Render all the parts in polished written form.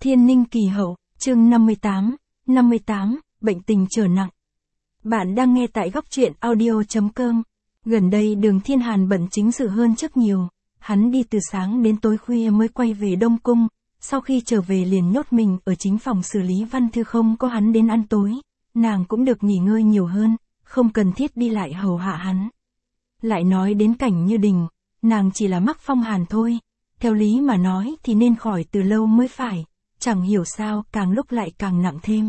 Thiên Ninh Kỳ Hậu, chương 58, bệnh tình trở nặng. Bạn đang nghe tại góc truyện audio.com. Gần đây Đường Thiên Hàn bận chính sự hơn trước nhiều, hắn đi từ sáng đến tối khuya mới quay về Đông Cung, sau khi trở về liền nhốt mình ở chính phòng xử lý văn thư, không có hắn đến ăn tối, nàng cũng được nghỉ ngơi nhiều hơn, không cần thiết đi lại hầu hạ hắn. Lại nói đến Cảnh Như Đình, nàng chỉ là mắc phong hàn thôi, theo lý mà nói thì nên khỏi từ lâu mới phải, chẳng hiểu sao càng lúc lại càng nặng thêm.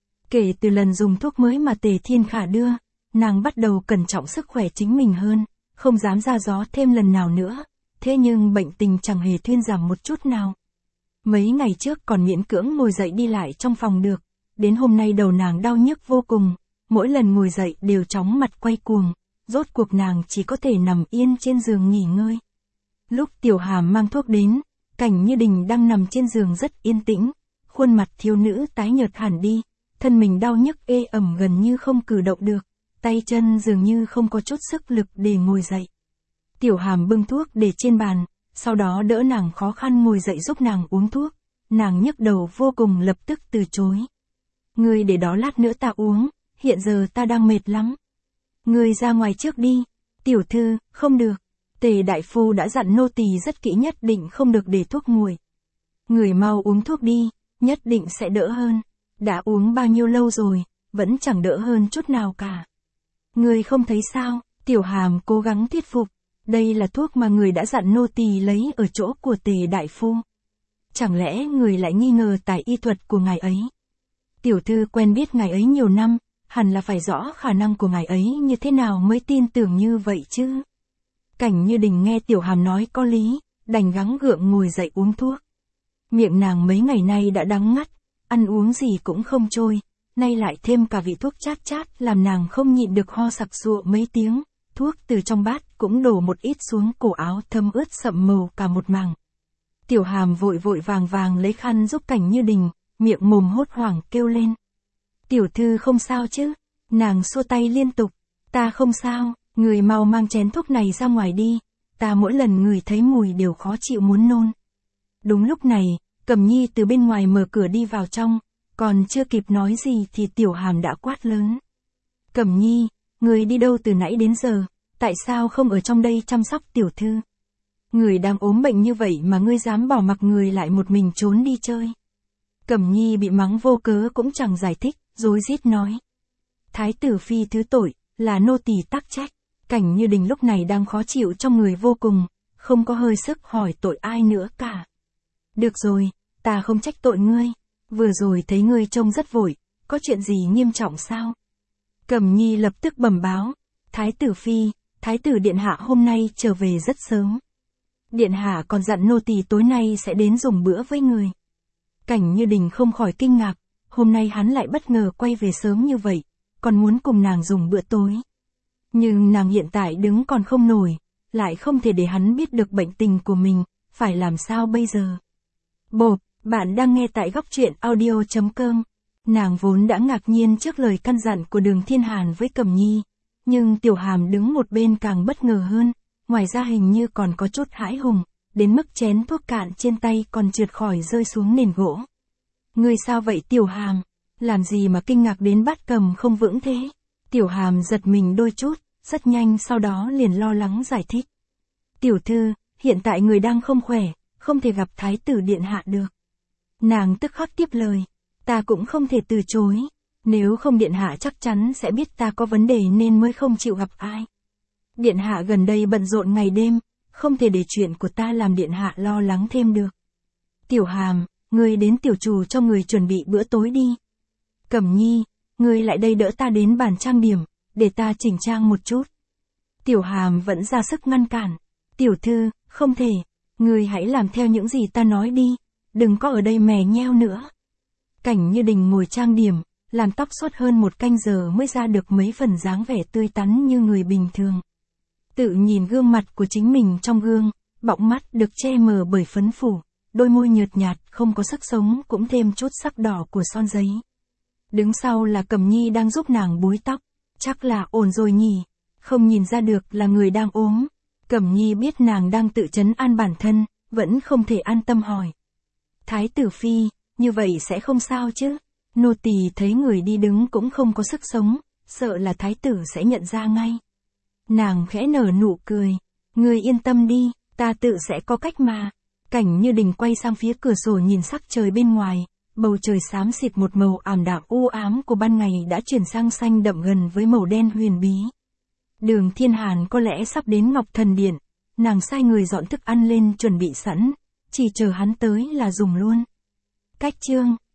Kể từ lần dùng thuốc mới mà Tề Thiên Khả đưa, nàng bắt đầu cẩn trọng sức khỏe chính mình hơn, không dám ra gió thêm lần nào nữa, thế nhưng bệnh tình chẳng hề thuyên giảm một chút nào. Mấy ngày trước còn miễn cưỡng ngồi dậy đi lại trong phòng được, đến hôm nay đầu nàng đau nhức vô cùng, mỗi lần ngồi dậy đều chóng mặt quay cuồng, rốt cuộc nàng chỉ có thể nằm yên trên giường nghỉ ngơi. Lúc Tiểu Hàm mang thuốc đến, Cảnh Như Đình đang nằm trên giường rất yên tĩnh, khuôn mặt thiếu nữ tái nhợt hẳn đi, thân mình đau nhức ê ẩm gần như không cử động được, tay chân dường như không có chút sức lực để ngồi dậy. Tiểu Hàm bưng thuốc để trên bàn, sau đó đỡ nàng khó khăn ngồi dậy giúp nàng uống thuốc, nàng nhức đầu vô cùng lập tức từ chối. Ngươi để đó lát nữa ta uống, hiện giờ ta đang mệt lắm. Ngươi ra ngoài trước đi. Tiểu thư, không được. Tề đại phu đã dặn nô tỳ rất kỹ, nhất định không được để thuốc nguội. Người mau uống thuốc đi, nhất định sẽ đỡ hơn. Đã uống bao nhiêu lâu rồi, vẫn chẳng đỡ hơn chút nào cả. Người không thấy sao? Tiểu Hàm cố gắng thuyết phục. Đây là thuốc mà người đã dặn nô tỳ lấy ở chỗ của Tề đại phu. Chẳng lẽ người lại nghi ngờ tài y thuật của ngài ấy? Tiểu thư quen biết ngài ấy nhiều năm, hẳn là phải rõ khả năng của ngài ấy như thế nào mới tin tưởng như vậy chứ. Cảnh Như Đình nghe Tiểu Hàm nói có lý, đành gắng gượng ngồi dậy uống thuốc. Miệng nàng mấy ngày nay đã đắng ngắt, ăn uống gì cũng không trôi, nay lại thêm cả vị thuốc chát chát làm nàng không nhịn được ho sặc sụa mấy tiếng, thuốc từ trong bát cũng đổ một ít xuống cổ áo thấm ướt sậm màu cả một mảng. Tiểu Hàm vội vội vàng lấy khăn giúp Cảnh Như Đình, miệng mồm hốt hoảng kêu lên. Tiểu thư không sao chứ? Nàng xua tay liên tục. Ta không sao, người mau mang chén thuốc này ra ngoài đi, ta mỗi lần ngửi thấy mùi đều khó chịu muốn nôn. Đúng lúc này, Cẩm Nhi từ bên ngoài mở cửa đi vào trong, còn chưa kịp nói gì thì Tiểu Hàm đã quát lớn. Cẩm Nhi, người đi đâu từ nãy đến giờ, tại sao không ở trong đây chăm sóc tiểu thư? Người đang ốm bệnh như vậy mà ngươi dám bỏ mặc người lại một mình trốn đi chơi. Cẩm Nhi bị mắng vô cớ cũng chẳng giải thích, rối rít nói. Thái tử phi thứ tội, là nô tỳ tắc trách. Cảnh Như Đình lúc này đang khó chịu trong người vô cùng, không có hơi sức hỏi tội ai nữa cả. Được rồi, ta không trách tội ngươi, vừa rồi thấy ngươi trông rất vội, có chuyện gì nghiêm trọng sao? Cẩm Nhi lập tức bẩm báo, Thái tử phi, Thái tử điện hạ hôm nay trở về rất sớm. Điện hạ còn dặn nô tỳ tối nay sẽ đến dùng bữa với người. Cảnh Như Đình không khỏi kinh ngạc, hôm nay hắn lại bất ngờ quay về sớm như vậy, còn muốn cùng nàng dùng bữa tối. Nhưng nàng hiện tại đứng còn không nổi, lại không thể để hắn biết được bệnh tình của mình, phải làm sao bây giờ? Bộp, bạn đang nghe tại góc truyện audio.com. Nàng vốn đã ngạc nhiên trước lời căn dặn của Đường Thiên Hàn với Cẩm Nhi, nhưng Tiểu Hàm đứng một bên càng bất ngờ hơn, ngoài ra hình như còn có chút hãi hùng, đến mức chén thuốc cạn trên tay còn trượt khỏi rơi xuống nền gỗ. Ngươi sao vậy Tiểu Hàm? Làm gì mà kinh ngạc đến bát cầm không vững thế? Tiểu Hàm giật mình đôi chút, rất nhanh sau đó liền lo lắng giải thích. Tiểu thư, hiện tại người đang không khỏe, không thể gặp Thái tử điện hạ được. Nàng tức khắc tiếp lời, ta cũng không thể từ chối, nếu không điện hạ chắc chắn sẽ biết ta có vấn đề nên mới không chịu gặp ai. Điện hạ gần đây bận rộn ngày đêm, không thể để chuyện của ta làm điện hạ lo lắng thêm được. Tiểu Hàm, ngươi đến tiểu chủ cho người chuẩn bị bữa tối đi. Cẩm Nhi, ngươi lại đây đỡ ta đến bàn trang điểm, để ta chỉnh trang một chút. Tiểu Hàm vẫn ra sức ngăn cản. Tiểu thư, không thể, ngươi hãy làm theo những gì ta nói đi, đừng có ở đây mè nheo nữa. Cảnh Như Đình ngồi trang điểm, làm tóc suốt hơn một canh giờ mới ra được mấy phần dáng vẻ tươi tắn như người bình thường. Tự nhìn gương mặt của chính mình trong gương, bọng mắt được che mờ bởi phấn phủ, đôi môi nhợt nhạt không có sức sống cũng thêm chút sắc đỏ của son giấy. Đứng sau là Cẩm Nhi đang giúp nàng búi tóc, chắc là ổn rồi nhỉ, không nhìn ra được là người đang ốm. Cẩm Nhi biết nàng đang tự trấn an bản thân, vẫn không thể an tâm hỏi. Thái tử phi, như vậy sẽ không sao chứ. Nô tỳ thấy người đi đứng cũng không có sức sống, sợ là thái tử sẽ nhận ra ngay. Nàng khẽ nở nụ cười. Ngươi yên tâm đi, ta tự sẽ có cách mà. Cảnh Như Đình quay sang phía cửa sổ nhìn sắc trời bên ngoài, bầu trời xám xịt một màu ảm đạm u ám của ban ngày đã chuyển sang xanh đậm gần với màu đen huyền bí. Đường Thiên Hàn có lẽ sắp đến Ngọc Thần Điện, nàng sai người dọn thức ăn lên chuẩn bị sẵn, chỉ chờ hắn tới là dùng luôn. Cách chương